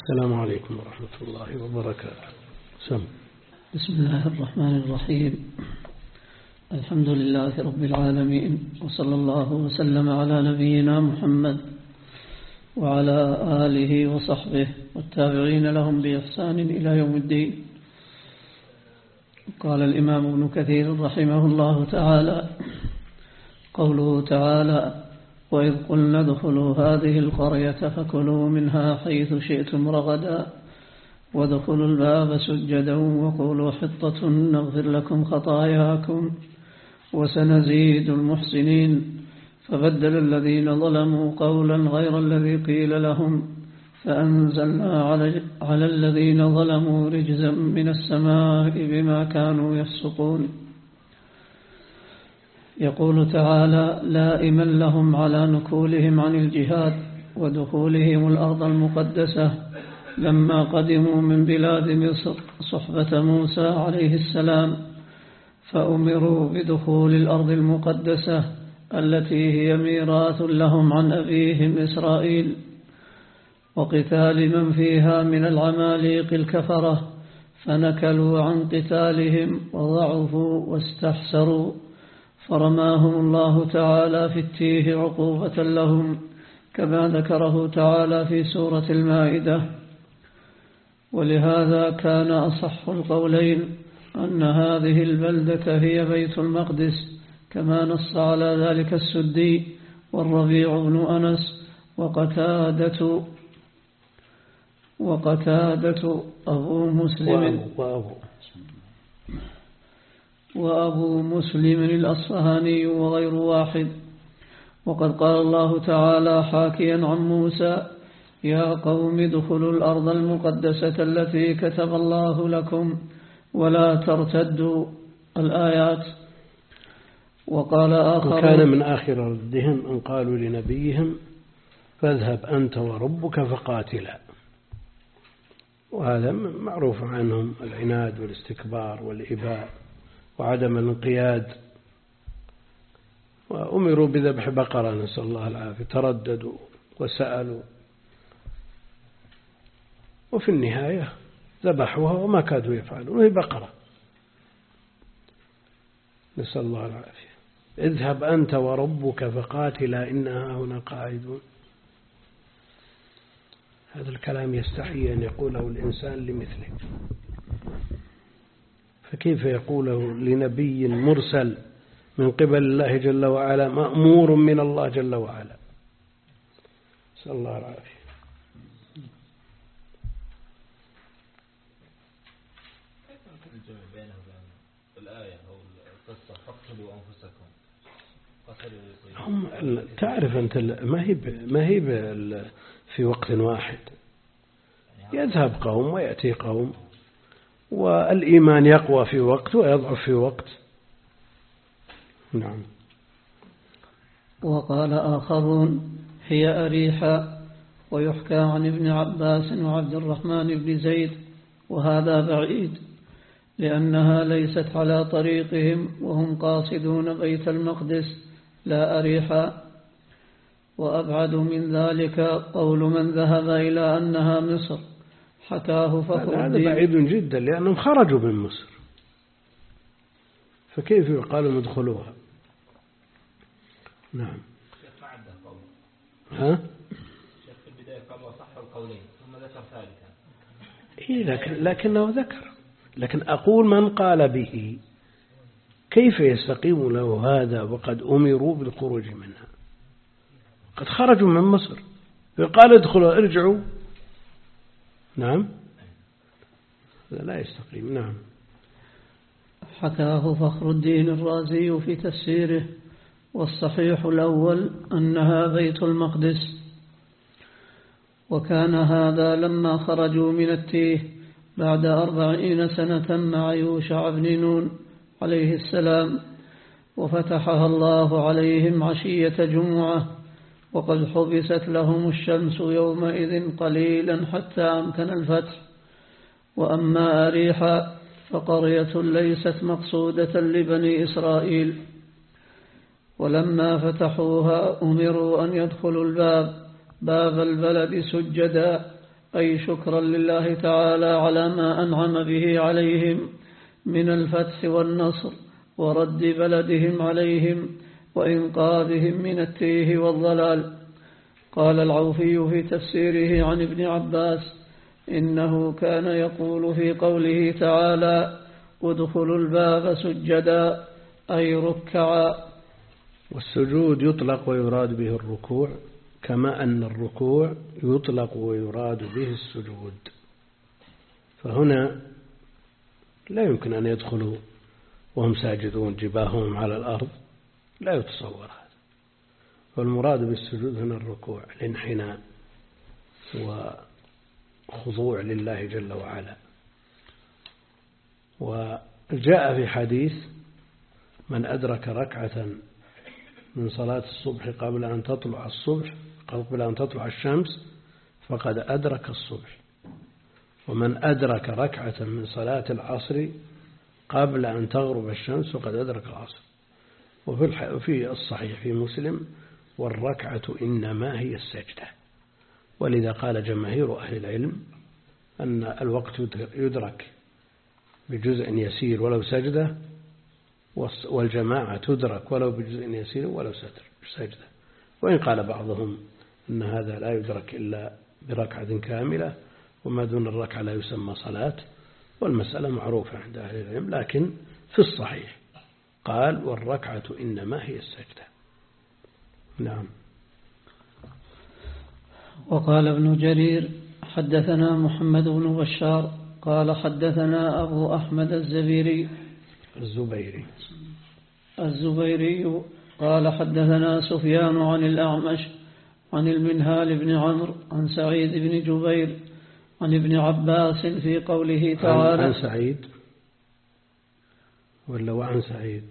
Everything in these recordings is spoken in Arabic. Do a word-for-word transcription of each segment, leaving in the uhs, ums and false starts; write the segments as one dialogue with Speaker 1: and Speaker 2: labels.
Speaker 1: السلام عليكم ورحمة الله وبركاته. سم.
Speaker 2: بسم الله الرحمن الرحيم. الحمد لله رب العالمين، وصلى الله وسلم على نبينا محمد وعلى آله وصحبه والتابعين لهم بإحسان إلى يوم الدين. قال الإمام ابن كثير رحمه الله تعالى: قوله تعالى: وإذ قلنا ادخلوا هذه القرية فكلوا منها حيث شئتم رغدا وادخلوا الباب سجدا وقولوا حطة نغفر لكم خطاياكم وسنزيد المحسنين. فبدل الذين ظلموا قولا غير الذي قيل لهم فأنزلنا على الذين ظلموا رجزا من السماء بما كانوا يفسقون. يقول تعالى لائما لهم على نكولهم عن الجهاد ودخولهم الأرض المقدسة لما قدموا من بلاد مصر صحبة موسى عليه السلام، فأمروا بدخول الأرض المقدسة التي هي ميراث لهم عن أبيهم إسرائيل، وقتال من فيها من العماليق الكفرة، فنكلوا عن قتالهم وضعفوا واستحسروا، فرماهم الله تعالى في التيه عقوبة لهم كما ذكره تعالى في سورة المائدة. ولهذا كان أصح القولين أن هذه البلدة هي بيت المقدس، كما نص على ذلك السدي والربيع بن أنس وقتادة وقتادة أبو مسلم
Speaker 1: وأبو,
Speaker 2: وأبو مسلم الأصفهاني وغير واحد. وقد قال الله تعالى حاكيا عن موسى: يا قوم ادخلوا الأرض المقدسة التي كتب الله لكم ولا ترتدوا الآيات. وقال آخر:
Speaker 1: وكان من آخر ردهم أن قالوا لنبيهم فاذهب أنت وربك فقاتلا. وهذا معروف عنهم العناد والاستكبار والإباء وعدم الانقياد، وأمروا بذبح بقرة نسأل الله العافية، ترددوا وسألوا، وفي النهاية ذبحوها وما كادوا يفعلون، وهي بقرة نسأل الله العافية. اذهب أنت وربك فقاتلا إنها هنا قاعدون. هذا الكلام يستحي أن يقوله الإنسان لمثله، فكيف يقوله لنبي مرسل من قبل الله جل وعلا مأمور من الله جل وعلا؟ نسأل الله العافية. هم تعرف أنت ما هي ما هي في وقت واحد، يذهب قوم ويأتي قوم، والإيمان يقوى في وقت ويضعف في وقت. نعم.
Speaker 2: وقال آخرون هي أريحة، ويحكى عن ابن عباس وعبد الرحمن بن زيد، وهذا بعيد لأنها ليست على طريقهم وهم قاصدون بيت المقدس لا أريحة. وأبعد من ذلك قول من ذهب إلى أنها مصر، حكاه فخر
Speaker 1: هذا بعيد جدا لأنهم خرجوا من مصر، فكيف يقال ادخلوها؟ نعم. ها؟
Speaker 3: في البداية قال وصح القولين ثم ذكر ثالثا.
Speaker 1: إيه لكن لكنه ذكر، لكن أقول من قال به كيف يستقيم له هذا وقد أمروا بالخروج منها؟ قد خرجوا من مصر، فقال ادخلوا ارجعوا. نعم، لا يستقيم. نعم.
Speaker 2: حكاه فخر الدين الرازي في تفسيره: والصحيح الأول أنها بيت المقدس. وكان هذا لما خرجوا من التيه بعد أربعين سنة مع يوشع بن نون عليه السلام، وفتحها الله عليهم عشية جمعة، وقد حبست لهم الشمس يومئذ قليلا حتى أمكن الفتح. وأما أريحة فقرية ليست مقصودة لبني إسرائيل، ولما فتحوها أمروا أن يدخلوا الباب باب البلد سجدا أي شكرا لله تعالى على ما أنعم به عليهم من الفتح والنصر ورد بلدهم عليهم وإنقاذهم من التيه والضلال. قال العوفي في تفسيره عن ابن عباس: إنه كان يقول في قوله تعالى: ادخلوا الباب سجدا، أي ركعا.
Speaker 1: والسجود يطلق ويراد به الركوع، كما أن الركوع يطلق ويراد به السجود. فهنا لا يمكن أن يدخلوا وهم ساجدون جباههم على الأرض، لا يتصور هذا. والمراد بالسجود هنا الركوع، الانحناء وخضوع لله جل وعلا. وجاء في حديث: من أدرك ركعة من صلاة الصبح قبل أن تطلع الصبح قبل أن تطلع الشمس فقد أدرك الصبح، ومن أدرك ركعة من صلاة العصر قبل أن تغرب الشمس فقد أدرك العصر. وفي الصحيح في مسلم: والركعة إنما هي السجدة. ولذا قال جماهير أهل العلم أن الوقت يدرك بجزء يسير ولو سجدة، والجماعة تدرك ولو بجزء يسير ولو سجدة. وإن قال بعضهم أن هذا لا يدرك إلا بركعة كاملة، وما دون الركعة لا يسمى صلاة، والمسألة معروفة عند أهل العلم. لكن في الصحيح قال: والركعة إنما هي السجدة. نعم.
Speaker 2: وقال ابن جرير: حدثنا محمد بن بشار قال حدثنا أبو أحمد الزبيري
Speaker 1: الزبيري
Speaker 2: الزبيري قال حدثنا سفيان عن الأعمش عن المنهال بن عمرو عن سعيد بن جبير عن ابن عباس في قوله تعالى.
Speaker 1: عن سعيد ولا وعن سعيد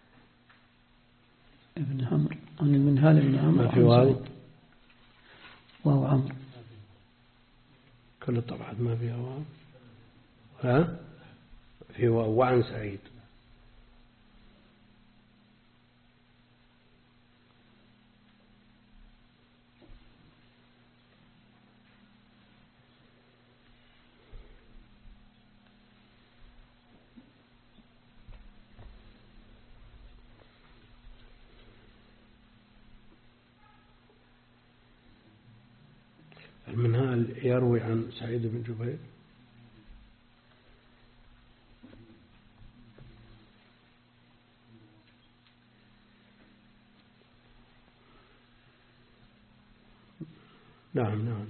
Speaker 2: ابن عمرو عن المنهال بن عمرو.
Speaker 1: ما في واو؟
Speaker 2: واو عمرو.
Speaker 1: كل الطبعات ما فيها واو. ها في واو. وعن سعيد. المنهال يروي عن سعيد بن جبير. نعم نعم.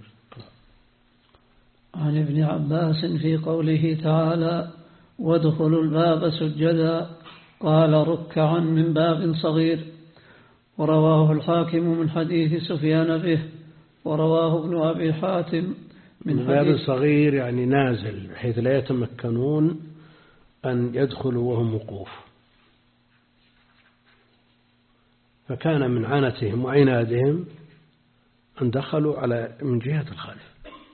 Speaker 2: عن ابن عباس في قوله تعالى: وادخلوا الباب سجدا، قال: ركعا من باب صغير. ورواه الحاكم من حديث سفيان به، ورواه ابن أبي حاتم من
Speaker 1: باب صغير يعني نازل، بحيث لا يتمكنون أن يدخلوا وهم وقوف. فكان من عنتهم وعنادهم أن دخلوا على من جهة الخلف،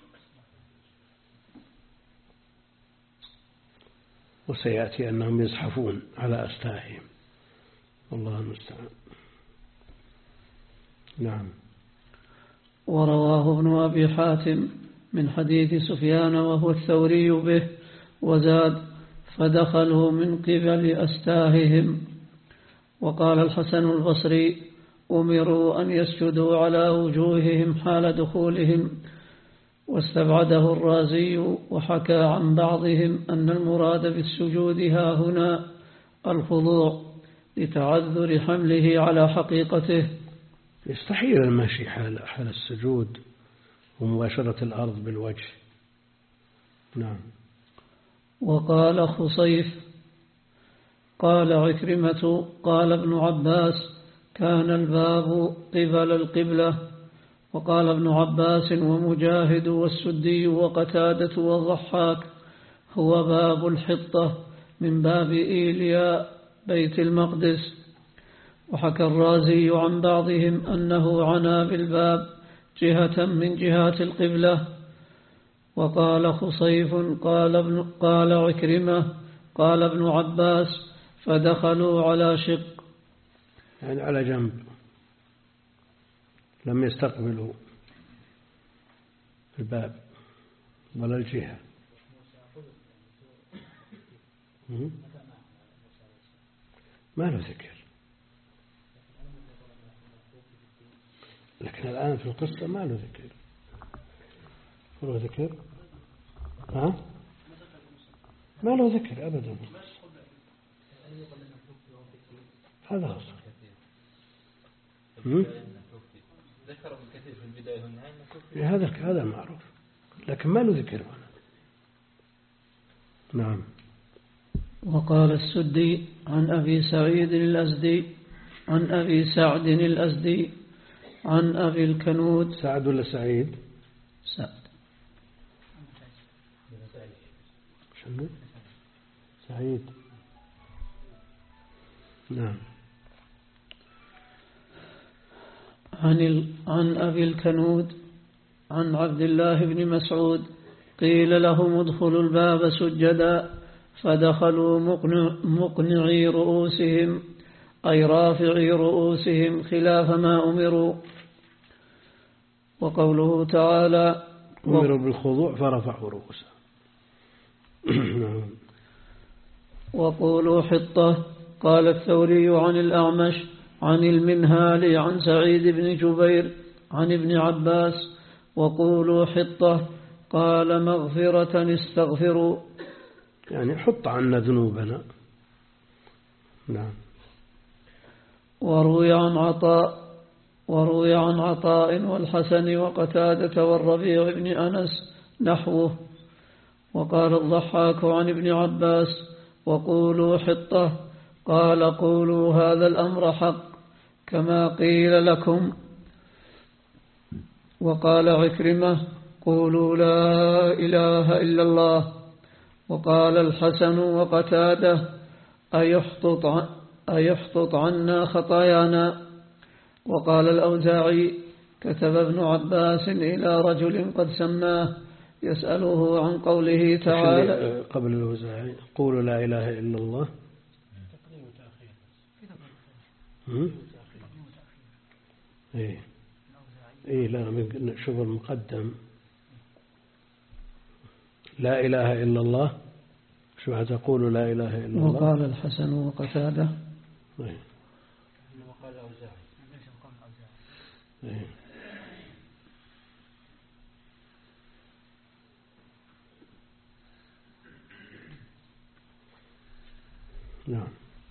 Speaker 1: وسيأتي أنهم يزحفون على أستاههم، والله المستعان. نعم.
Speaker 2: ورواه ابن أبي حاتم من حديث سفيان وهو الثوري به، وزاد: فدخلوا من قبل أستاههم. وقال الحسن البصري: أمروا أن يسجدوا على وجوههم حال دخولهم. واستبعده الرازي، وحكى عن بعضهم أن المراد بالسجود ها هنا الخضوع لتعذر حمله على حقيقته.
Speaker 1: يستحيل المشي حال حال السجود ومباشرة الأرض بالوجه. نعم.
Speaker 2: وقال خصيف: قال عكرمة: قال ابن عباس: كان الباب قبل القبلة. وقال ابن عباس ومجاهد والسدي وقتادة والضحاك: هو باب الحطة من باب إيليا بيت المقدس. وحكى الرازي عن بعضهم أنه عنا بالباب جهة من جهات القبلة. وقال خصيف: قال, ابن قال عكرمة: قال ابن عباس: فدخلوا على شق،
Speaker 1: يعني على جنب، لم يستقبلوا الباب. ولا الجهة. ما له ذكر، لكن الآن في القصة ما له ذكر. له ذكر؟ ها؟ ما له ذكر أبدا. هذا هو
Speaker 3: ذكر ابن كثير في البداية والنهاية.
Speaker 1: هذا هذا معروف، لكن ما له ذكر هنا. نعم.
Speaker 2: وقال السدي عن أبي سعيد الأزدي عن أبي سعد الأزدي عن أبي الكنود.
Speaker 1: سعد ولا سعيد؟
Speaker 2: سعد.
Speaker 1: شنو؟ سعيد. نعم.
Speaker 2: عن عن أبي الكنود عن عبد الله بن مسعود قيل لهم ادخلوا الباب سجدا فدخلوا مقنعي رؤوسهم أي رافعي رؤوسهم خلاف ما أمروا. وقوله تعالى
Speaker 1: أمروا بالخضوع فرفعوا رؤوسهم.
Speaker 2: وقولوا حطة. قال الثوري عن الأعمش عن المنهال عن سعيد بن جبير عن ابن عباس وقولوا حطة قال مغفرة استغفروا،
Speaker 1: يعني حط عنا ذنوبنا. نعم.
Speaker 2: وروي عن عطاء وروي عن عطاء والحسن وقتادة والربيع بن أنس نحوه. وقال الضحاك عن ابن عباس وقولوا حطة قال قولوا هذا الأمر حق كما قيل لكم. وقال عكرمة قولوا لا إله إلا الله. وقال الحسن وقتاده أيحطط, أيحطط عنا خطايانا. وقال الأوزاعي كتب ابن عباس إلى رجل قد سماه يسأله عن قوله تعالى.
Speaker 1: قبل الأوزاعي قولوا لا إله إلا الله. إيه إيه لا شوف المقدم لا إله إلا الله. شو هتقول لا إله إلا الله.
Speaker 2: وقال الحسن وقتاده.
Speaker 1: إيه.
Speaker 3: وقال الأوزاعي.
Speaker 1: إيه. نعم.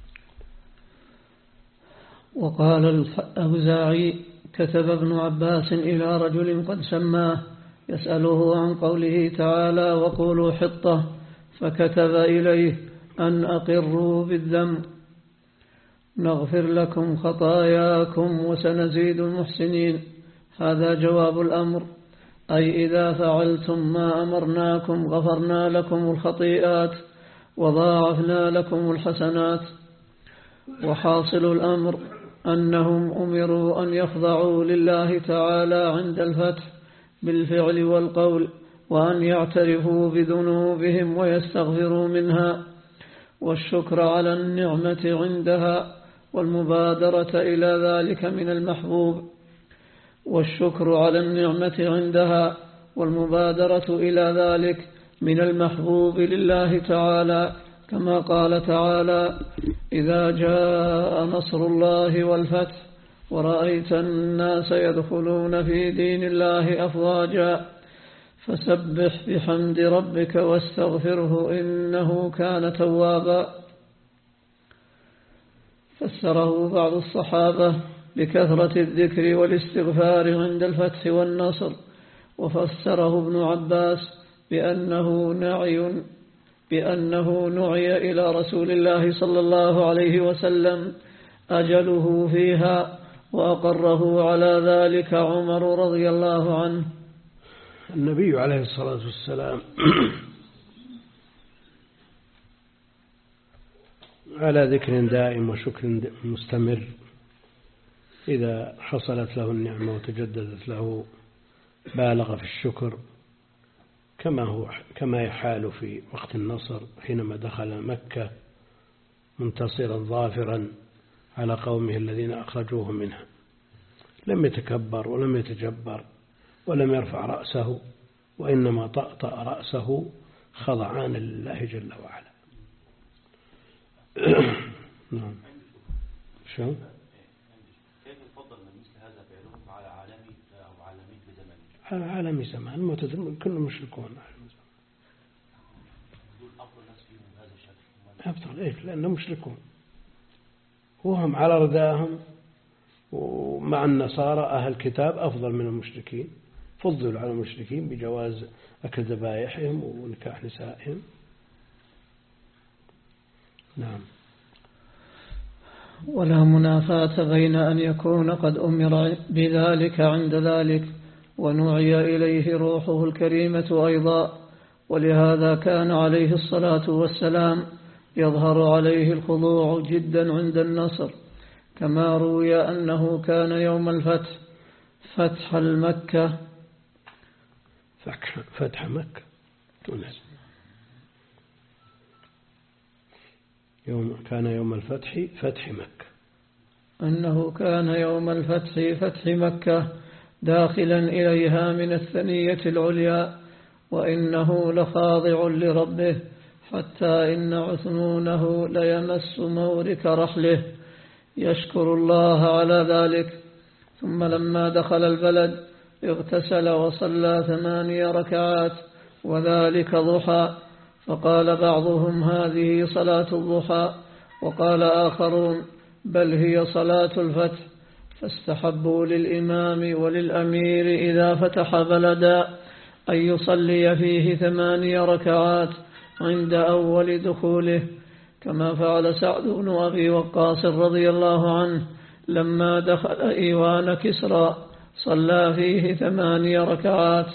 Speaker 2: وقال الأوزاعي كتب ابن عباس إلى رجل قد سماه يسأله عن قوله تعالى وقولوا حطة فكتب إليه أن أقروا بالذنب نغفر لكم خطاياكم وسنزيد المحسنين. هذا جواب الأمر، أي إذا فعلتم ما أمرناكم غفرنا لكم الخطيئات وضاعفنا لكم الحسنات. وحاصل الأمر أنهم أمروا أن يخضعوا لله تعالى عند الفتح بالفعل والقول، وأن يعترفوا بذنوبهم ويستغفروا منها، والشكر على النعمة عندها والمبادرة إلى ذلك من المحبوب والشكر على النعمة عندها والمبادرة إلى ذلك من المحبوب لله تعالى، كما قال تعالى إذا جاء نصر الله والفتح ورأيت الناس يدخلون في دين الله أفواجا فسبح بحمد ربك واستغفره إنه كان توابا. فسره بعض الصحابة بكثرة الذكر والاستغفار عند الفتح والنصر، وفسره ابن عباس بأنه نعي بأنه نعي إلى رسول الله صلى الله عليه وسلم أجله فيها، وأقره على ذلك عمر رضي الله عنه.
Speaker 1: النبي عليه الصلاة والسلام على ذكر دائم وشكر مستمر، إذا حصلت له النعمة وتجددت له بالغ في الشكر، كما هو كما يحال في وقت النصر حينما دخل مكة منتصرا ظافرا على قومه الذين أخرجوه منها، لم يتكبر ولم يتجبر ولم يرفع رأسه، وإنما طأطأ رأسه خضعان لله جل وعلا. نعم. شو؟
Speaker 4: كيف يفضل من مثل هذا فعلهم على عالمي أو عالمين في زمنه؟
Speaker 1: على عالمي زمان المعتزلة كلهم مشركون.
Speaker 4: أفضل الناس فيهم بهذا الشكل.
Speaker 1: أفضل إيه؟ لأنهم مشركون وهم على رداهم، ومع النصارى أهل الكتاب أفضل من المشركين، فضلوا على المشركين بجواز أكل ذبائحهم ونكاح نسائهم. نعم.
Speaker 2: ولا منافاة بين أن يكون قد أمر بذلك عند ذلك ونوعي إليه روحه الكريمة أيضا، ولهذا كان عليه الصلاة والسلام يظهر عليه الخضوع جدا عند النصر، كما روي أنه كان يوم الفتح فتح المكة
Speaker 1: فتح مكة يوم كان يوم الفتح فتح مكة
Speaker 2: أنه كان يوم الفتح فتح مكة داخلا إليها من الثنية العليا، وإنه لخاضع لربه حتى إن عثمونه ليمس مورك رحله يشكر الله على ذلك. ثم لما دخل البلد اغتسل وصلى ثماني ركعات وذلك ضحى، فقال بعضهم هذه صلاة الضحى، وقال آخرون بل هي صلاة الفتح، فاستحبوا للإمام وللأمير إذا فتح بلدا أن يصلي فيه ثماني ركعات عند أول دخوله، كما فعل سعد بن أبي وقاص رضي الله عنه لما دخل إيوان كسرى صلى فيه ثماني ركعات.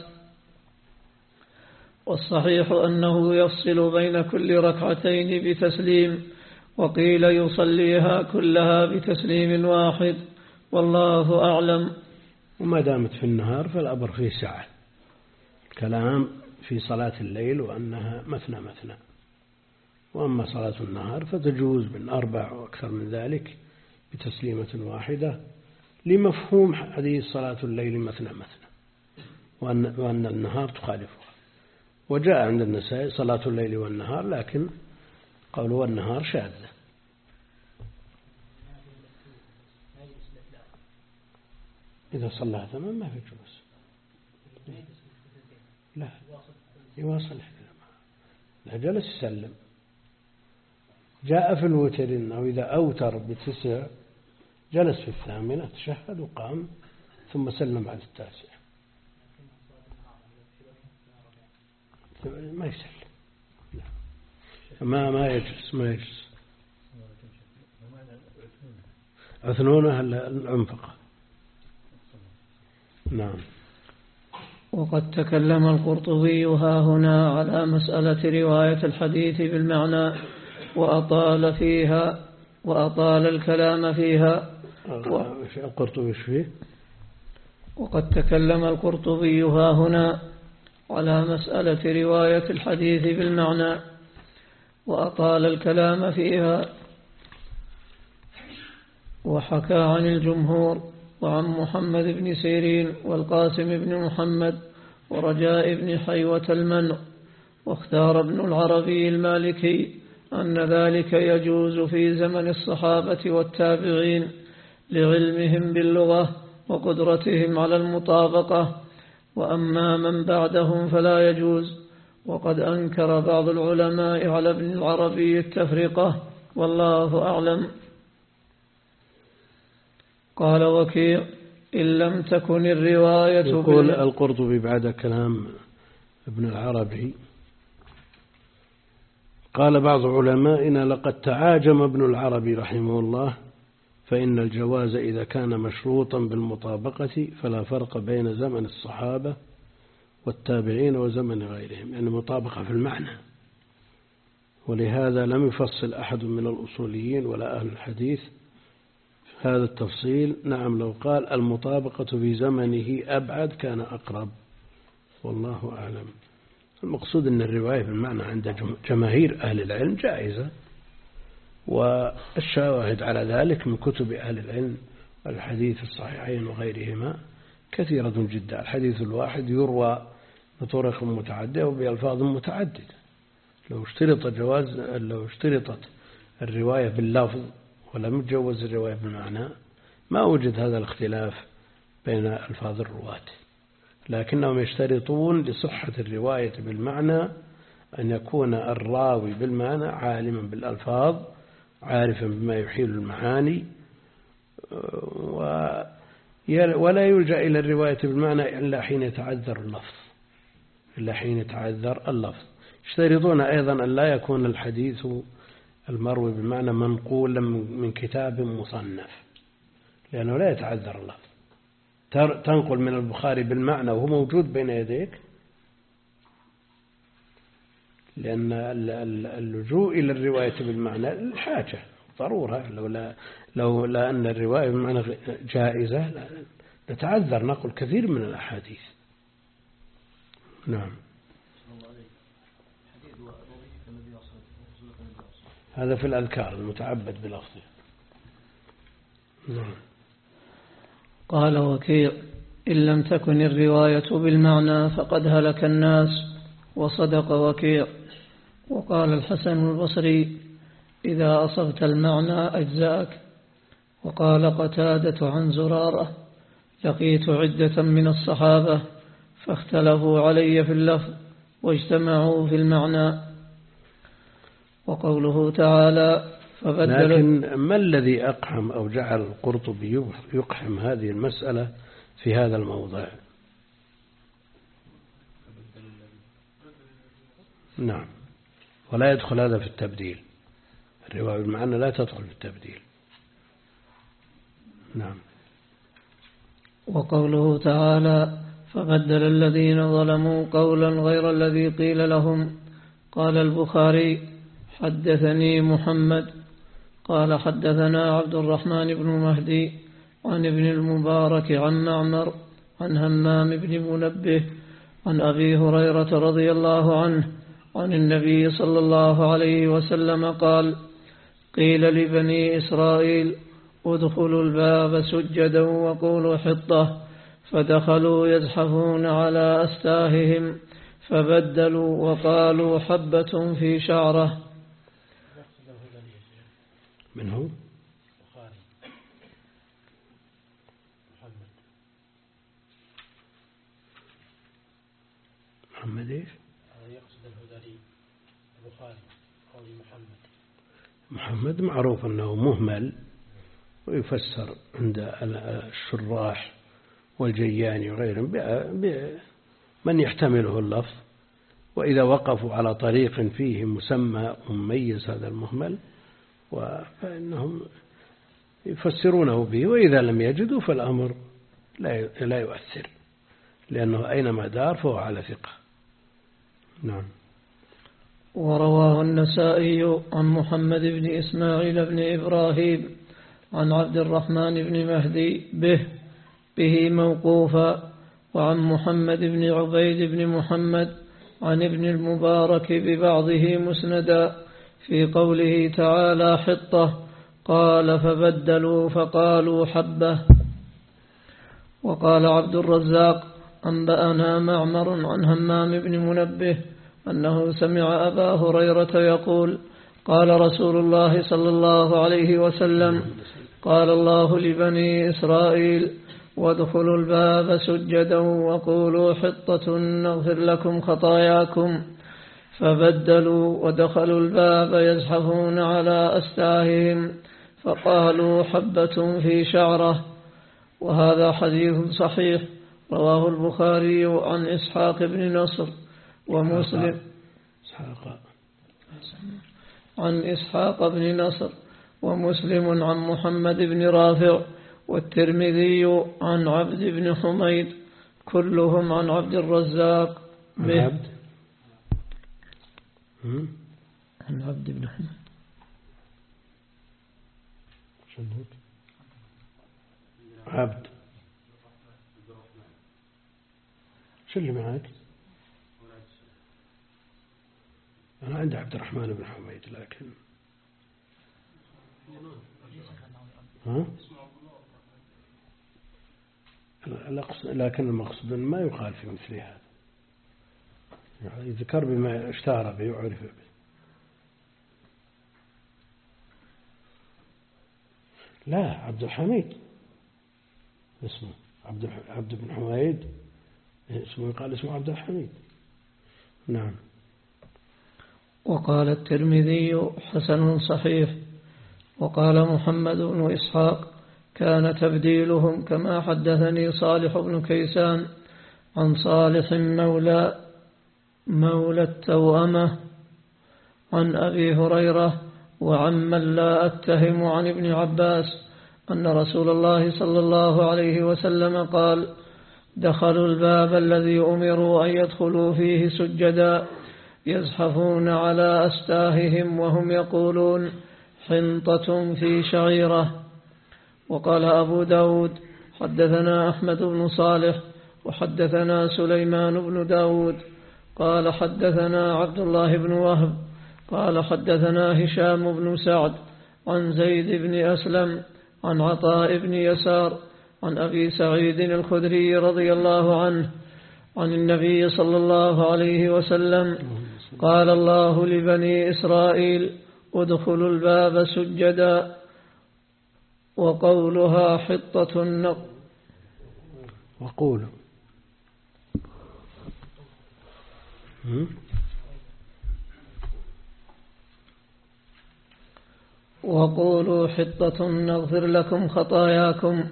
Speaker 2: والصحيح أنه يفصل بين كل ركعتين بتسليم، وقيل يصليها كلها بتسليم واحد، والله أعلم.
Speaker 1: وما دامت في النهار فالأمر فيه سعة، كلام في صلاة الليل وأنها مثنى مثنى، وأما صلاة النهار فتجوز من أربع وأكثر من ذلك بتسليمة واحدة، لمفهوم حديث صلاة الليل مثنى مثنى، وأن, وأن النهار تخالفها. وجاء عند النسائي صلاة الليل والنهار، لكن قولوا والنهار شاذة. إذا صلى ثمان ما في جلوس، لا يواصل لا جلس يسلم. جاء في الوتر أنه إذا أوتر بتسع جلس في الثامنة تشهد وقام ثم سلم بعد التاسع، ما يسلم، ما ما يجلس ما يجلس. عثنونه العنفقة. نعم.
Speaker 2: وقد تكلم القرطبي ها هنا على مسألة رواية الحديث بالمعنى وأطال فيها وأطال الكلام فيها.
Speaker 1: القرطبي فيه؟
Speaker 2: وقد تكلم القرطبي ها هنا على مسألة رواية الحديث بالمعنى وأطال الكلام فيها، وحكى عن الجمهور وعن محمد بن سيرين والقاسم بن محمد ورجاء بن حيوة المنع، واختار ابن العربي المالكي أن ذلك يجوز في زمن الصحابة والتابعين لعلمهم باللغة وقدرتهم على المطابقة، وأما من بعدهم فلا يجوز. وقد أنكر بعض العلماء على ابن العربي التفرقة، والله أعلم. قال وكيع إن لم تكن الرواية
Speaker 1: يقول القرطبي بعد كلام ابن العربي قال بعض علمائنا لقد تعاجم ابن العربي رحمه الله، فإن الجواز إذا كان مشروطا بالمطابقة فلا فرق بين زمن الصحابة والتابعين وزمن غيرهم، يعني مطابقة في المعنى. ولهذا لم يفصل أحد من الأصوليين ولا أهل الحديث هذا التفصيل. نعم لو قال المطابقة في زمنه أبعد كان أقرب، والله أعلم. المقصود أن الرواية في المعنى عند جماهير أهل العلم جائزة، والشواهد على ذلك من كتب أهل العلم الحديث الصحيحين وغيرهما كثيرة جدا. الحديث الواحد يروى بطرق متعددة وبألفاظ متعددة. لو اشترط جواز لو اشترطت الرواية باللفظ ولم يتجوز الرواية بالمعنى ما وجد هذا الاختلاف بين ألفاظ الرواة، لكنهم يشترطون لصحة الرواية بالمعنى أن يكون الراوي بالمعنى عالما بالألفاظ عارفا بما يحيل المعاني، ولا يلجأ إلى الرواية بالمعنى إلا حين يتعذر اللفظ إلا حين يتعذر اللفظ. يشترطون أيضا أن لا يكون الحديث المروي بالمعنى منقولا من كتاب مصنف، لأنه لا يتعذر اللفظ. تنقل من البخاري بالمعنى وهو موجود بين يديك، لأن اللجوء إلى الرواية بالمعنى الحاجة ضرورة، لولا لو لا أن الرواية بالمعنى جائزة نتعذر نقل كثير من الأحاديث. نعم. هذا في الأذكار المتعبد بلفظه. نعم.
Speaker 2: قال وكيع: إن لم تكن الرواية بالمعنى فقد هلك الناس، وصدق وكيع. وقال الحسن البصري: إذا أصبت المعنى أجزأك. وقال قتادة عن زرارة: لقيت عدة من الصحابة فاختلفوا علي في اللفظ واجتمعوا في المعنى. وقوله تعالى: فبدل.
Speaker 1: لكن ما الذي أقحم أو جعل القرطبي يقحم هذه المسألة في هذا الموضع؟ نعم. ولا يدخل هذا في التبديل، الرواية بالمعنى لا تدخل في التبديل. نعم.
Speaker 2: وقوله تعالى: فبدل الذين ظلموا قولا غير الذي قيل لهم. قال البخاري: حدثني محمد قال حدثنا عبد الرحمن بن مهدي عن ابن المبارك عن معمر عن همام بن منبه عن أبي هريرة رضي الله عنه عن النبي صلى الله عليه وسلم قال: قيل لبني إسرائيل: ادخلوا الباب سجدا وقولوا حطة، فدخلوا يزحفون على أستاههم، فبدلوا وقالوا حبة في شعره.
Speaker 1: من هو؟ محمد ايش؟
Speaker 5: يقصد الهذلي البخاري قول محمد.
Speaker 1: محمد معروف أنه مهمل، ويفسر عند الشراح والجياني وغيرهم بمن يحتمله اللفظ، وإذا وقفوا على طريق فيه مسمى مميز هذا المهمل فإنهم يفسرونه به، وإذا لم يجدوا فالأمر لا يؤثر، لأنه أينما دار فهو على ثقة. نعم.
Speaker 2: ورواه النسائي عن محمد بن إسماعيل بن إبراهيم عن عبد الرحمن بن مهدي به به موقوفا، وعن محمد بن عبيد بن محمد عن ابن المبارك ببعضه مسندا في قوله تعالى: حطة، قال: فبدلوا فقالوا حبة. وقال عبد الرزاق: أنبأنا معمر عن همام بن منبه أنه سمع أبا هريرة يقول: قال رسول الله صلى الله عليه وسلم: قال الله لبني إسرائيل: وادخلوا الباب سجدا وقولوا حطة نغفر لكم خطاياكم، فبدلوا ودخلوا الباب يزحفون على أستاههم، فقالوا حبة في شعره. وهذا حديث صحيح رواه البخاري عن إسحاق بن نصر ومسلم عن إسحاق بن نصر ومسلم عن محمد بن رافع والترمذي عن عبد بن حميد، كلهم عن عبد الرزاق به.
Speaker 1: عبد
Speaker 2: عن عبد بن حميد.
Speaker 1: عبد شو اللي معك؟ أنا عندي عبد الرحمن بن حميد، لكن ها؟ لكن المقصود ما يقال في مثل هذا. يذكر بما اشتهر به وعرف به. لا، عبد الحميد اسمه عبد عبد بن حميد، اسمه قال اسمه عبد الحميد. نعم.
Speaker 2: وقال الترمذي حسن صحيح. وقال محمد بن إسحاق كان تبديلهم كما حدثني صالح بن كيسان عن صالح مولى مولى التوأمة عن أبي هريرة وعمن لا أتهم عن ابن عباس أن رسول الله صلى الله عليه وسلم قال: دخلوا الباب الذي أمروا أن يدخلوا فيه سجدا يزحفون على أستاههم وهم يقولون حنطة في شعيرة. وقال أبو داود حدثنا أحمد بن صالح وحدثنا سليمان بن داود قال حدثنا عبد الله بن وهب قال حدثنا هشام بن سعد عن زيد بن أسلم عن عطاء بن يسار عن أبي سعيد الخدري رضي الله عنه عن النبي صلى الله عليه وسلم قال: الله لبني إسرائيل ادخلوا الباب سجدا. وقولها حطة النق.
Speaker 1: وقولوا
Speaker 2: وقولوا حطة نغفر لكم خطاياكم.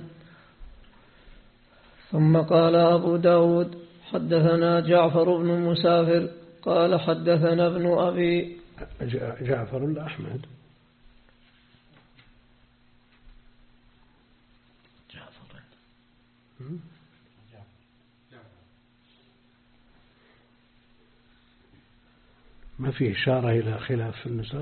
Speaker 2: ثم قال أبو داود حدثنا جعفر بن مسافر قال حدثنا ابن أبي
Speaker 1: جعفر الأحمد
Speaker 2: جعفر
Speaker 1: ما فيه إشارة إلى خلاف في النسخ.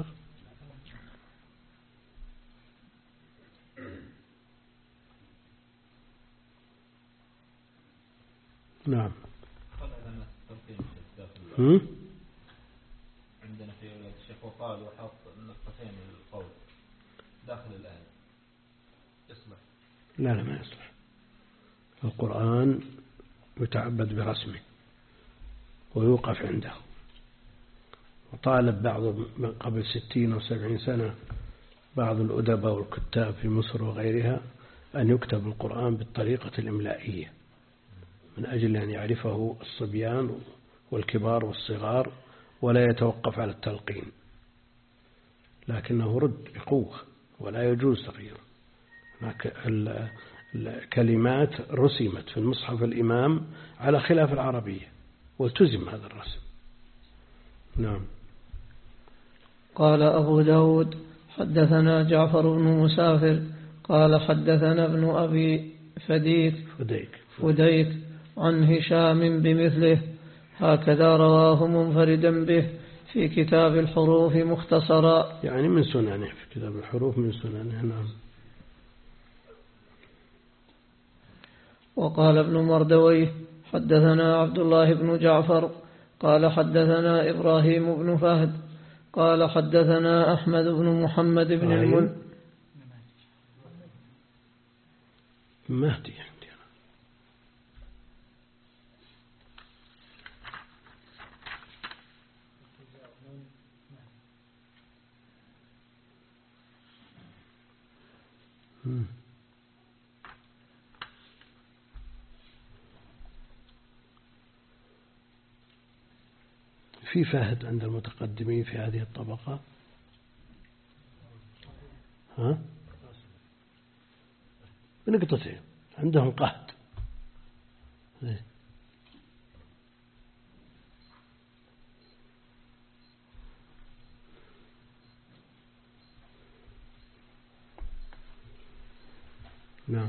Speaker 1: نعم.
Speaker 3: عندنا في أولاد الشيخ وقال وحط النقطتين القول داخل الآية يصلح؟
Speaker 1: لا لا ما يصلح. القرآن يتعبد برسمه ويوقف عنده. وطالب بعض من قبل ستين أو سبعين سنة بعض الأدباء والكتاب في مصر وغيرها أن يكتب القرآن بالطريقة الإملائية من أجل أن يعرفه الصبيان والكبار والصغار ولا يتوقف على التلقين، لكنه رد بقوة ولا يجوز تغييره. هناك الكلمات رسمت في المصحف الإمام على خلاف العربية والتزم هذا الرسم. نعم.
Speaker 2: قال أبو داود حدثنا جعفر بن مسافر قال حدثنا ابن أبي فديك
Speaker 1: فديك,
Speaker 2: فديك عن هشام بمثله هكذا رواه منفردا به في كتاب الحروف مختصرا،
Speaker 1: يعني من سننه في كتاب الحروف من سننه. نعم.
Speaker 2: وقال ابن مردويه حدثنا عبد الله بن جعفر قال حدثنا إبراهيم بن فهد قال حدثنا أحمد بن محمد بن المن
Speaker 1: مهدي في فهد عند المتقدمين في هذه الطبقة. ها بنقطتين عندهم قهد. نعم.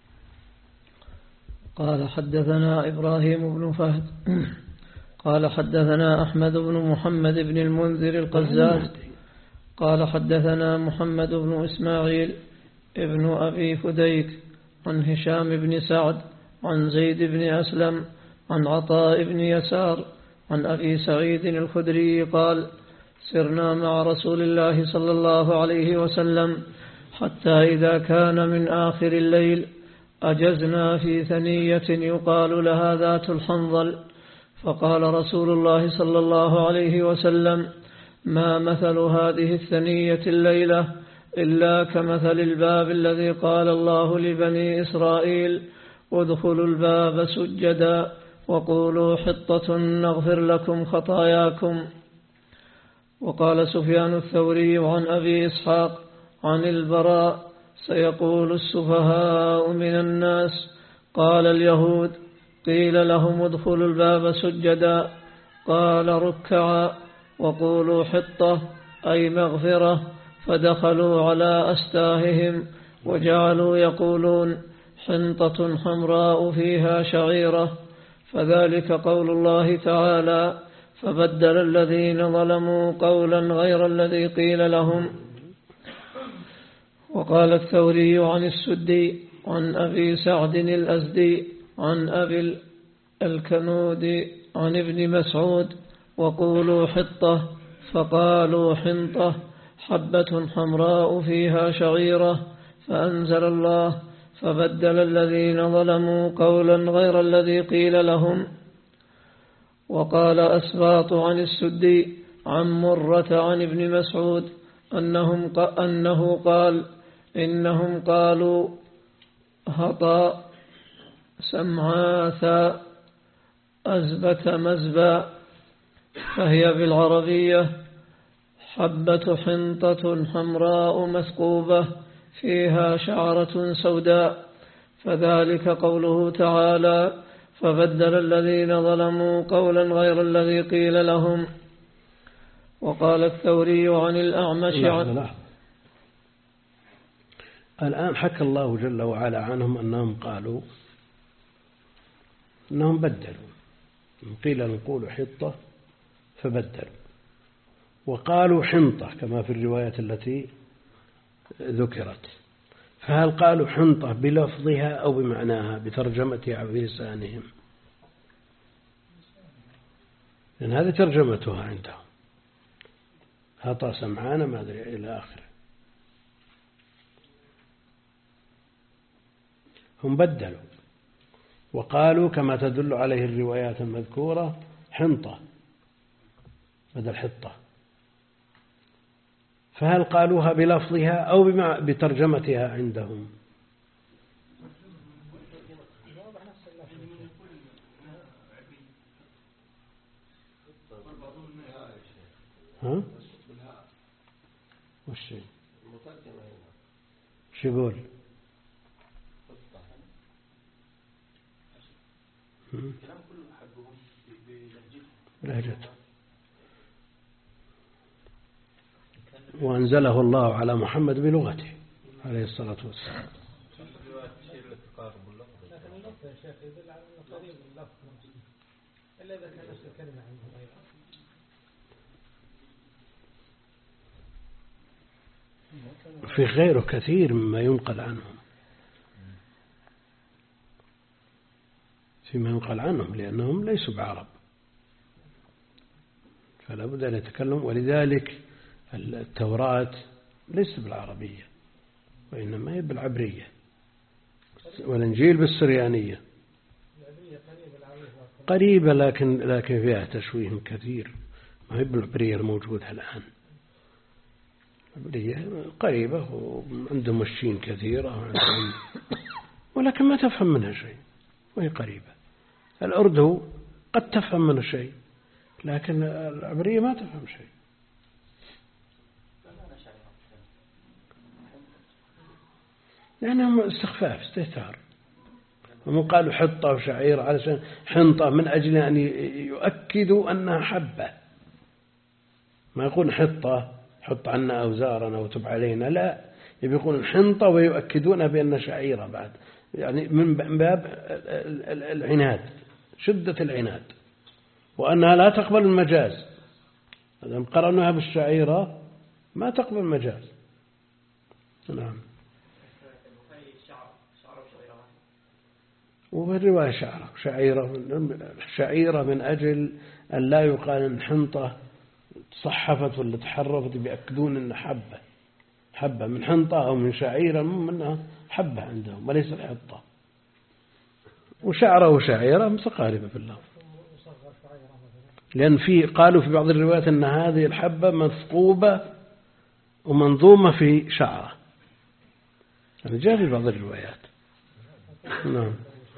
Speaker 2: قال حدثنا إبراهيم بن فهد قال حدثنا أحمد بن محمد بن المنذر القزاز قال حدثنا محمد بن إسماعيل ابن أبي فديك عن هشام بن سعد عن زيد بن أسلم عن عطاء بن يسار عن أبي سعيد الخدري قال سرنا مع رسول الله صلى الله عليه وسلم حتى إذا كان من آخر الليل أجزنا في ثنية يقال لها ذات الحنظل فقال رسول الله صلى الله عليه وسلم: ما مثل هذه الثنية الليلة إلا كمثل الباب الذي قال الله لبني إسرائيل: ادخلوا الباب سجدا وقولوا حطة نغفر لكم خطاياكم. وقال سفيان الثوري عن أبي إسحاق عن البراء: سيقول السفهاء من الناس قال اليهود: قيل لهم ادخلوا الباب سجدا قال ركعا وقولوا حطة أي مغفرة، فدخلوا على أستاههم وجعلوا يقولون: حنطة حمراء فيها شعيرة، فذلك قول الله تعالى: فبدل الذين ظلموا قولا غير الذي قيل لهم. وقال الثوري عن السدي عن أبي سعد الأزدي عن أبي الكنود عن ابن مسعود: وقولوا حطة، فقالوا حنطة حبة حمراء فيها شعيرة، فأنزل الله: فبدل الذين ظلموا قولا غير الذي قيل لهم. وقال أسباط عن السدي عن مرة عن ابن مسعود أنهم أنه قال: إنهم قالوا هطا سمعاثا أزبت مزبا، فهي بالعربية حبة حنطة حمراء مثقوبة فيها شعرة سوداء، فذلك قوله تعالى: فبدل الذين ظلموا قولا غير الذي قيل لهم. وقال الثوري عن الأعمش عن
Speaker 1: الآن حكى الله جل وعلا عنهم أنهم قالوا أنهم بدلوا، قيل نقول حطة فبدلوا، وقالوا حنطة كما في الرواية التي ذكرت. فهل قالوا حنطة بلفظها أو بمعناها بترجمتها بلسانهم؟ لأن هذه ترجمتها عندهم، هطا سمعان ما أدري إلى آخره. هم بدلوا وقالوا كما تدل عليه الروايات المذكورة حنطة بدل حطة. فهل قالوها بلفظها أو بترجمتها عندهم؟ ها؟ وش وش يقول؟
Speaker 4: الكلام كله حقهم
Speaker 1: بلهجته. وأنزله الله على محمد بلغته عليه الصلاة والسلام.
Speaker 5: لكن اللفظ يا شيخ يدل على أنه قريب اللفظ إلا إذا كان نفس الكلمة عنده غيره.
Speaker 1: في غيره كثير مما ينقل عنهم فيما ينقل عنهم لأنهم ليسوا بعرب، فلا بد أن يتكلم. ولذلك التوراة ليست بالعربية وإنما هي بالعبرية، والإنجيل بالسريانية قريبة، لكن لكن فيها تشويه كثير، ما هي بالعبرية الموجودة الآن. العبرية قريبة وعندهم الشين كثيرة وعندهم ولكن ما تفهم منها شيء، وهي قريبة. الأردو قد تفهم منه شيء لكن العبرية ما تفهم شيء. لأنهم استخفاف استهتار. هم قالوا حطة وشعير علشان حنطة من أجل أن يؤكدوا أنها حبة، ما يقول حطة حط عنا أوزارنا وتب علينا، لا، يقولون حنطة ويؤكدون بأن شعيرة بعد، يعني من باب العناد، شدة العناد، وأنها لا تقبل المجاز. إذا قرنوها بالشعيرة ما تقبل المجاز. نعم. وفي الرواية شعرة شعيرة شعيرة من أجل أن لا يقال إن حنطة تصحفت ولا تحرفت، بيأكدون إن حبة حبة من حنطة أو من شعيرة، منها حبة عندهم وليس الحطة. وشعرة وشعيرة متقاربة في اللفظ. لأن في قالوا في بعض الروايات أن هذه الحبة مثقوبة ومنظومة في شعرة، يعني جاء في بعض الروايات. نعم.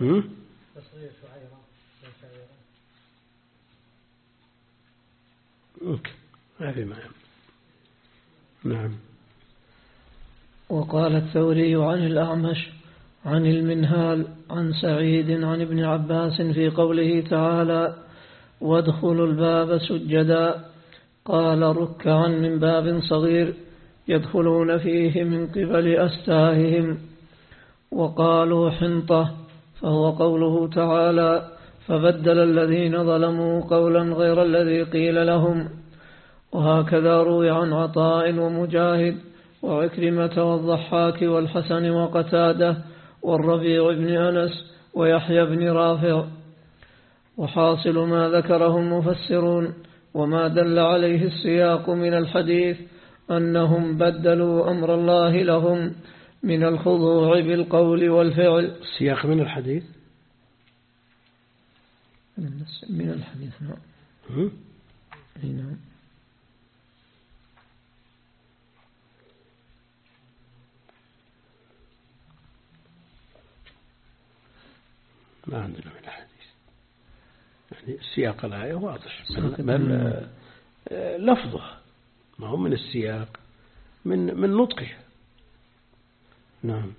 Speaker 1: ممكن ما في معنى. نعم.
Speaker 2: وقال الثوري عن الأعمش عن المنهال عن سعيد عن ابن عباس في قوله تعالى وادخلوا الباب سجدا، قال ركعا من باب صغير يدخلون فيه من قبل أستاههم، وقالوا حنطة، فهو قوله تعالى فبدل الذين ظلموا قولا غير الذي قيل لهم. وهكذا روي عن عطاء ومجاهد وعكرمة والضحاك والحسن وقتادة والربيع بن أنس ويحيى بن رافع. وحاصل ما ذكره المفسرون وما دل عليه السياق من الحديث أنهم بدلوا أمر الله لهم من الخضوع بالقول والفعل.
Speaker 1: السياق من الحديث
Speaker 2: من الحديث نعم. نعم.
Speaker 1: ما عندنا من الحديث، يعني سياق الآية واضح، بل لفظه ما هو من السياق، من من نطقه. نعم.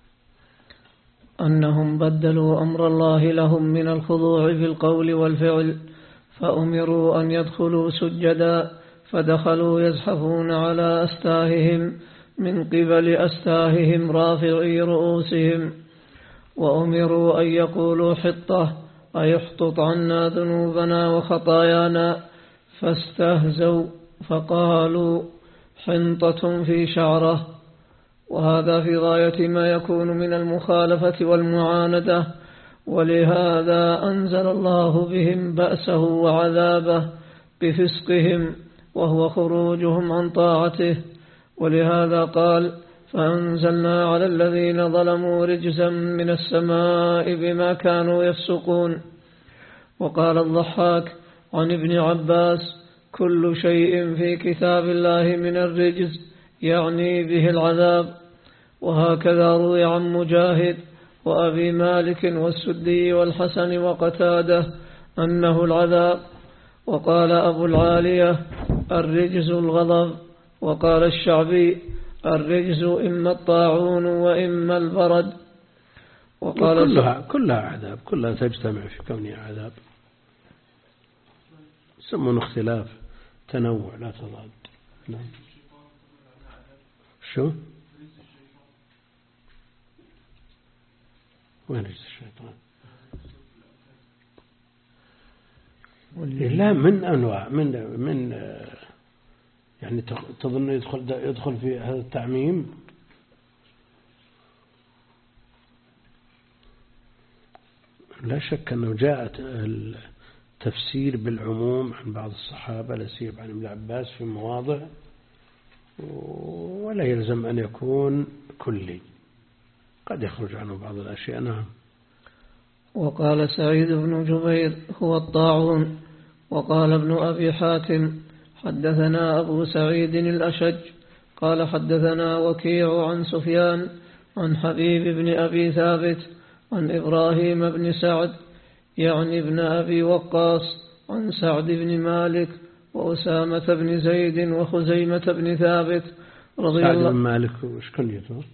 Speaker 2: أنهم بدلوا أمر الله لهم من الخضوع بالقول والفعل، فأمروا أن يدخلوا سجدا فدخلوا يزحفون على أستاههم من قبل أستاههم رافعي رؤوسهم. وأمروا أن يقولوا حطة أي احطط عنا ذنوبنا وخطايانا، فاستهزوا فقالوا حنطة في شعره. وهذا في غاية ما يكون من المخالفة والمعاندة، ولهذا أنزل الله بهم بأسه وعذابه بفسقهم وهو خروجهم عن طاعته. ولهذا قال فأنزلنا على الذين ظلموا رجزا من السماء بما كانوا يفسقون. وقال الضحاك عن ابن عباس كل شيء في كتاب الله من الرجز يعني به العذاب. وهكذا روي عن مجاهد وأبي مالك والسدي والحسن وقتاده أنه العذاب. وقال أبو العالية الرجز الغضب. وقال الشعبي الرجز إما الطاعون وإما البرد.
Speaker 1: وقال كلها, كلها عذاب، كلها تجتمع في كونها عذاب، يسمون اختلاف تنوع لا تضاد. نعم. شو وين رجز الشيطان؟ لا من أنواع من من يعني تظن يدخل يدخل في هذا التعميم؟ لا شك أنه جاءت التفسير بالعموم عن بعض الصحابة لا سيما عن ابن عباس في مواضع، ولا يلزم أن يكون كلي، قد يخرج عنه بعض الأشياء. نعم.
Speaker 2: وقال سعيد بن جبير هو الطاعون. وقال ابن أبي حاتم حدثنا أبو سعيد الأشج قال حدثنا وكيع عن سفيان عن حبيب بن أبي ثابت عن إبراهيم بن سعد يعني ابن أبي وقاص عن سعد بن مالك وأسامة بن زيد وخزيمة بن ثابت رضي الله عنه.
Speaker 1: سعد بن مالك وش كنيته؟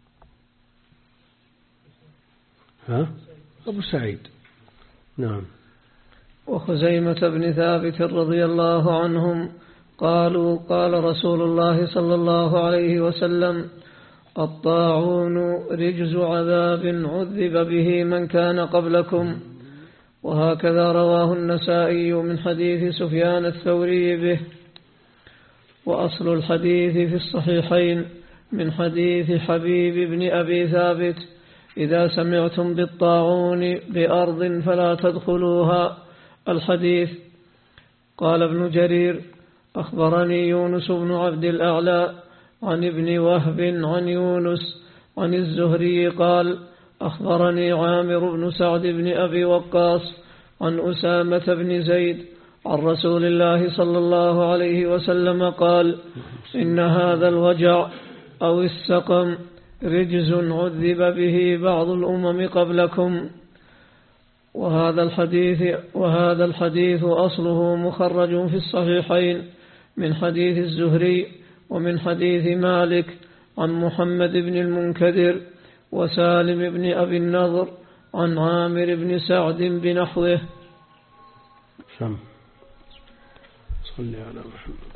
Speaker 1: ها؟ أبو سعيد. نعم.
Speaker 2: وخزيمة بن ثابت رضي الله عنهم قالوا قال رسول الله صلى الله عليه وسلم الطاعون رجز عذاب عذب به من كان قبلكم. وهكذا رواه النسائي من حديث سفيان الثوري به. وأصل الحديث في الصحيحين من حديث حبيب بن أبي ثابت إذا سمعتم بالطاعون بأرض فلا تدخلوها الحديث. قال ابن جرير أخبرني يونس بن عبد الأعلى عن ابن وهب عن يونس عن الزهري قال أخبرني عامر بن سعد بن أبي وقاص عن أسامة بن زيد عن رسول الله صلى الله عليه وسلم قال: إن هذا الوجع أو السقم رجز عذب به بعض الأمم قبلكم. وهذا الحديث وهذا الحديث أصله مخرج في الصحيحين من حديث الزهري ومن حديث مالك عن محمد بن المنكدر وسالم بن أبي النضر عن عامر بن سعد بنحوه.
Speaker 1: سم صلي على محمد.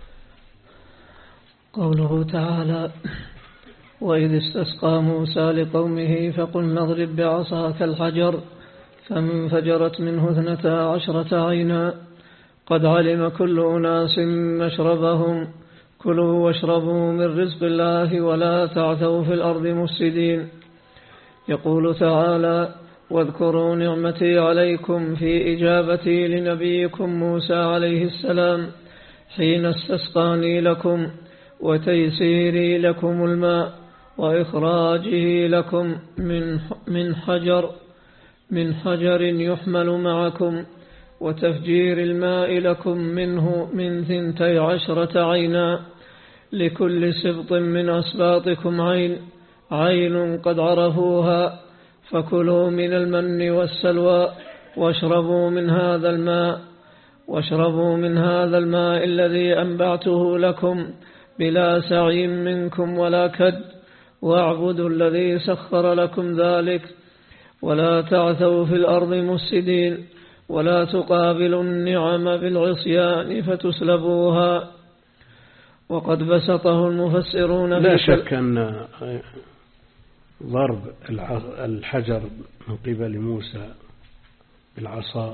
Speaker 2: قوله تعالى: وإذ استسقى موسى لقومه فقلنا اضرب بعصاك الحجر فانفجرت منه اثنتا عشرة عينا قد علم كل أناس مشربهم كلوا واشربوا من رزق الله ولا تعثوا في الأرض مفسدين. يقول تعالى: واذكروا نعمتي عليكم في إجابتي لنبيكم موسى عليه السلام حين استسقاني لكم وتيسيري لكم الماء وإخراجه لكم من من حجر من حجر يحمل معكم وتفجير الماء لكم منه من ثنتي عشرة عينا لكل سبط من أسباطكم عين عين قد عرفوها فكلوا من المن والسلوى واشربوا من هذا الماء واشربوا من هذا الماء الذي أنبعته لكم بلا سعي منكم ولا كد واعبدوا الذي سخر لكم ذلك ولا تعثوا في الأرض مفسدين ولا تقابلوا النعم بالعصيان فتسلبوها. وقد بسطه المفسرون
Speaker 1: لا شك أن ضرب الحجر من قبل موسى بالعصا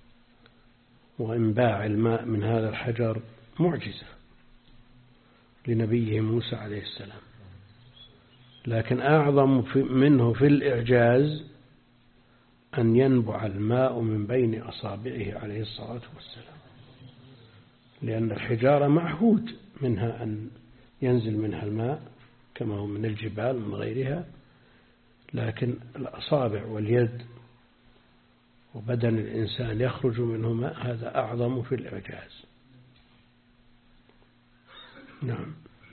Speaker 1: وإنباع الماء من هذا الحجر معجزة لنبيه موسى عليه السلام، لكن أعظم منه في الإعجاز أن ينبع الماء من بين أصابعه عليه الصلاة والسلام، لأن الحجارة معهود منها أن ينزل منها الماء كما هو من الجبال ومن غيرها، لكن الأصابع واليد وبدن الإنسان يخرج منه ماء، هذا أعظم في الإعجاز. نعم.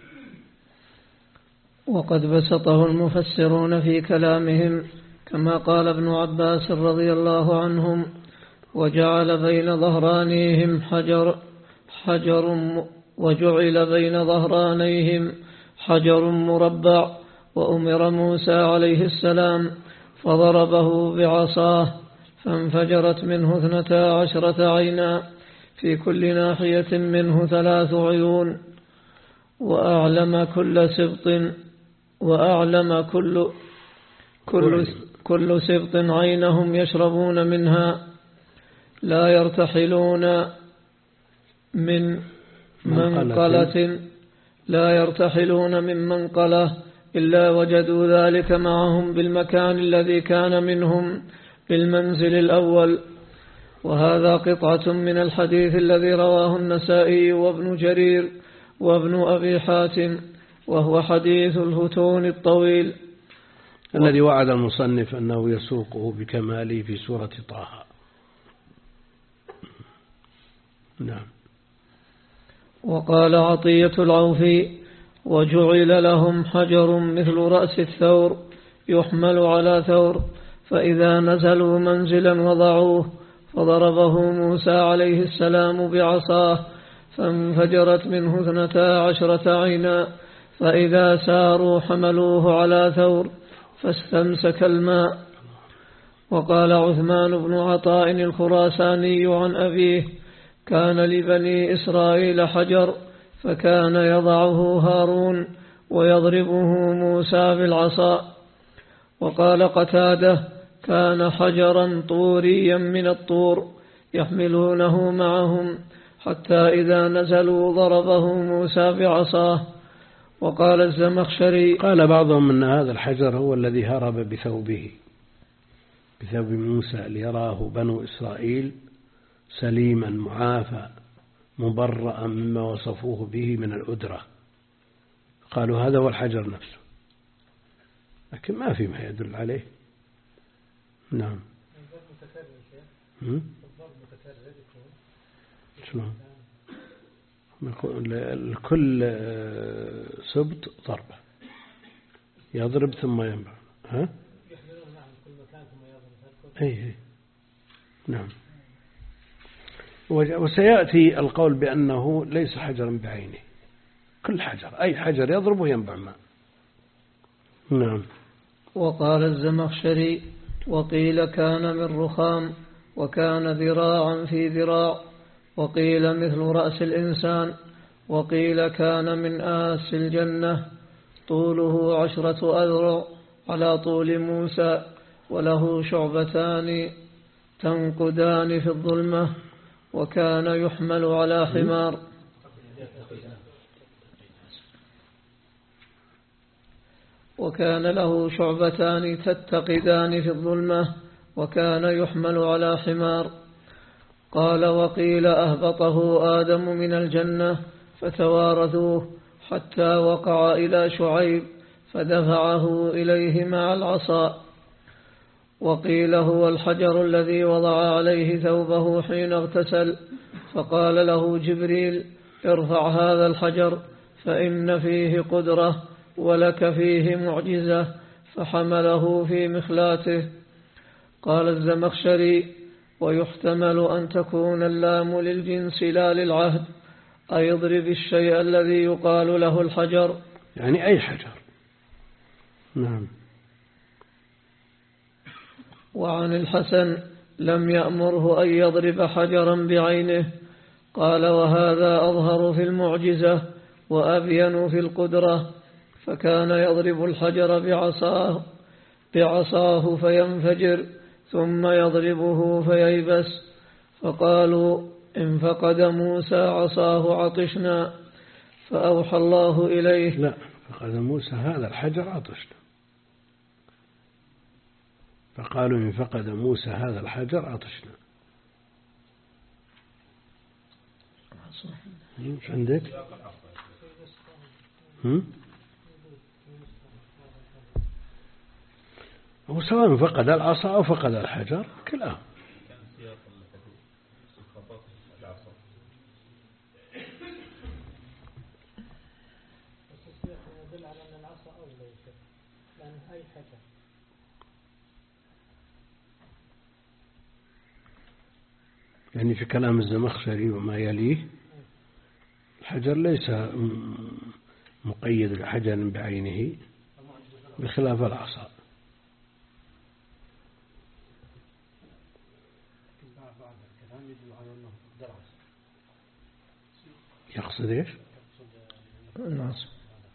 Speaker 2: وقد بسطه المفسرون في كلامهم كما قال ابن عباس رضي الله عنهم: وجعل بين ظهرانيهم حجر حجر وجعل بين ظهرانيهم حجر مربع وأمر موسى عليه السلام فضربه بعصاه فانفجرت منه اثنتا عشرة عينا في كل ناحية منه ثلاث عيون وأعلم كل سبط وأعلم كل كل كل سبط عينهم يشربون منها لا يرتحلون من منقلة لا يرتحلون من منقلة إلا وجدوا ذلك معهم بالمكان الذي كان منهم بالمنزل الأول. وهذا قطعة من الحديث الذي رواه النسائي وابن جرير وابن أبي حاتم، وهو حديث الهتون الطويل
Speaker 1: الذي وعد المصنف أنه يسوقه بكماله في سورة طه. نعم.
Speaker 2: وقال عطية العوفي: وجعل لهم حجر مثل رأس الثور يحمل على ثور فإذا نزلوا منزلا وضعوه فضربه موسى عليه السلام بعصاه فانفجرت منه اثنتا عشرة عينا فإذا ساروا حملوه على ثور فاستمسك الماء. وقال عثمان بن عطاء الخراساني عن أبيه: كان لبني إسرائيل حجر فكان يضعه هارون ويضربه موسى بالعصا. وقال قتادة: كان حجرا طوريا من الطور يحملونه معهم حتى إذا نزلوا ضربه موسى بعصاه. وقال الزمخشري:
Speaker 1: قال بعضهم أن هذا الحجر هو الذي هرب بثوبه بثوب موسى ليراه بنو إسرائيل سليما معافى مبرأ مما وصفوه به من الأدرة، قالوا هذا هو الحجر نفسه، لكن ما في ما يدل عليه. نعم. شلون؟ الكل سبط ضربة يضرب ثم ينبع. ها؟
Speaker 5: يحملون معهم كل مكان ثم يضرب.
Speaker 1: أي أي نعم. وسيأتي القول بأنه ليس حجرا بعينه، كل حجر أي حجر يضربه ينبع ماء. نعم.
Speaker 2: وقال الزمخشري وقيل كان من رخام وكان ذراعا في ذراع، وقيل مثل رأس الإنسان، وقيل كان من آس الجنة، طوله عشرة أذرع على طول موسى، وله شعبتان تنقدان في الظلمة، وكان يحمل على حمار وكان له شعبتان تتقدان في الظلمة، وكان يحمل على حمار. قال وقيل أهبطه آدم من الجنة فتوارثوه حتى وقع إلى شعيب فدفعه إليه مع العصا. وقيل هو الحجر الذي وضع عليه ثوبه حين اغتسل، فقال له جبريل ارفع هذا الحجر فإن فيه قدرة ولك فيه معجزة، فحمله في مخلاته. قال الزمخشري ويحتمل أن تكون اللام للجنس لا للعهد، أي اضرب الشيء الذي يقال له الحجر،
Speaker 1: يعني أي حجر. نعم.
Speaker 2: وعن الحسن لم يأمره أن يضرب حجرا بعينه. قال وهذا أظهر في المعجزة وأبين في القدرة، فكان يضرب الحجر بعصاه, بعصاه فينفجر ثم يضربه فييبس. فقالوا إن فقد موسى عصاه عطشنا، فأوحى الله إليه.
Speaker 1: لا، فقد موسى هذا الحجر عطشنا. فقالوا إن فقد موسى هذا الحجر عطشنا. مش عندك؟ هم؟ هو سواء فقد العصا أو فقد الحجر كلاهما. يعني في كلام الزمخشري وما يليه الحجر ليس مقيد بحجر بعينه بخلاف العصا. يقصد ايش؟
Speaker 2: العصا.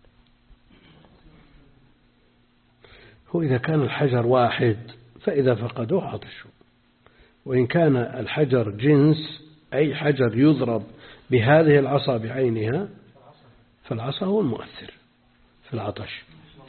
Speaker 1: هو إذا كان الحجر واحد فإذا فقدوه عطشوا، وإن كان الحجر جنس أي حجر يضرب بهذه العصا بعينها فالعصا هو المؤثر في العطش.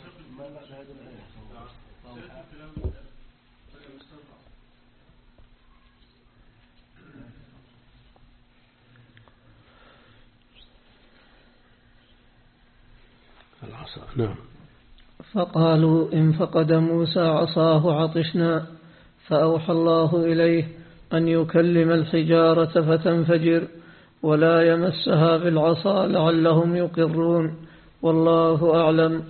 Speaker 1: العصا. نعم.
Speaker 2: فقالوا إن فقد موسى عصاه عطشنا، فأوحى الله إليه أن يكلم الحجارة فتنفجر ولا يمسها بالعصا لعلهم يقرون، والله أعلم.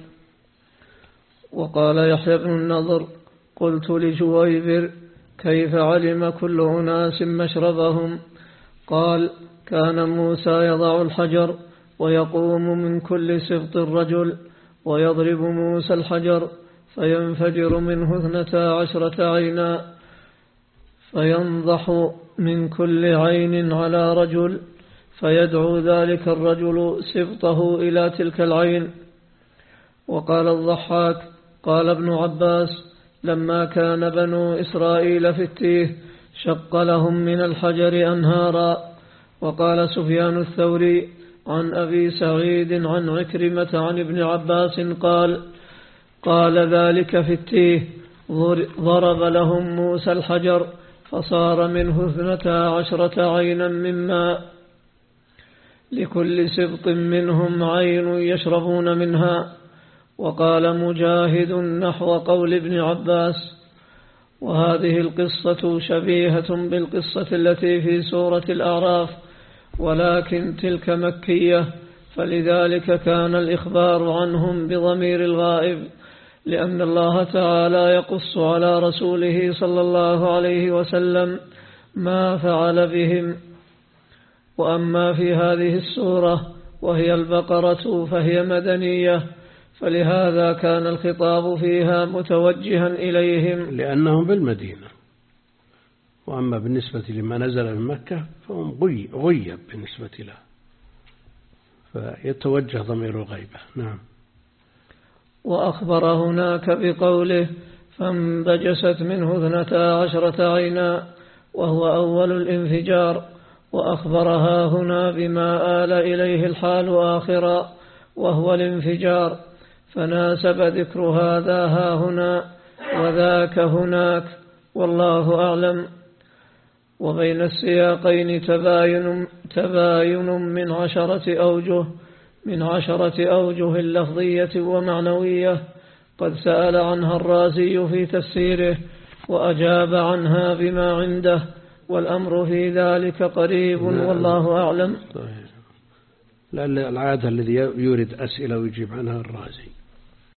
Speaker 2: وقال يحيى بن النضر قلت لجويبر كيف علم كل أناس مشربهم؟ قال كان موسى يضع الحجر ويقوم من كل سبط الرجل ويضرب موسى الحجر فينفجر منه اثنتا عشرة عينا، فينضح من كل عين على رجل، فيدعو ذلك الرجل سبطه إلى تلك العين. وقال الضحاك قال ابن عباس لما كان بنو إسرائيل في التيه شق لهم من الحجر أنهارا. وقال سفيان الثوري عن أبي سعيد عن عكرمة عن ابن عباس قال قال ذلك في التيه ضرب لهم موسى الحجر فصار منه اثنتا عشرة عينا من ماء، لكل سبط منهم عين يشربون منها. وقال مجاهد نحو قول ابن عباس. وهذه القصة شبيهة بالقصة التي في سورة الأعراف، ولكن تلك مكية، فلذلك كان الإخبار عنهم بضمير الغائب، لأن الله تعالى يقص على رسوله صلى الله عليه وسلم ما فعل بهم. وأما في هذه السورة وهي البقرة فهي مدنية، فلهذا كان الخطاب فيها متوجها إليهم
Speaker 1: لأنهم بالمدينة. وأما بالنسبة لما نزل من مكة فهم غيب بالنسبة له، فيتوجه ضمير الغيبة. نعم.
Speaker 2: وأخبر هناك بقوله فانبجست منه اثنتا عشرة عينا، وهو أول الانفجار، وأخبرها هنا بما آل إليه الحال آخرا وهو الانفجار، فناسب ذكر هذا ها هنا وذاك هناك، والله أعلم. وبين السياقين تباين, تباين من عشرة أوجه من عشرة أوجه لفظية ومعنوية، قد سأل عنها الرازي في تفسيره وأجاب عنها بما عنده، والأمر في ذلك قريب والله أعلم.
Speaker 1: لأن العادة الذي يورد أسئلة ويجيب عنها الرازي.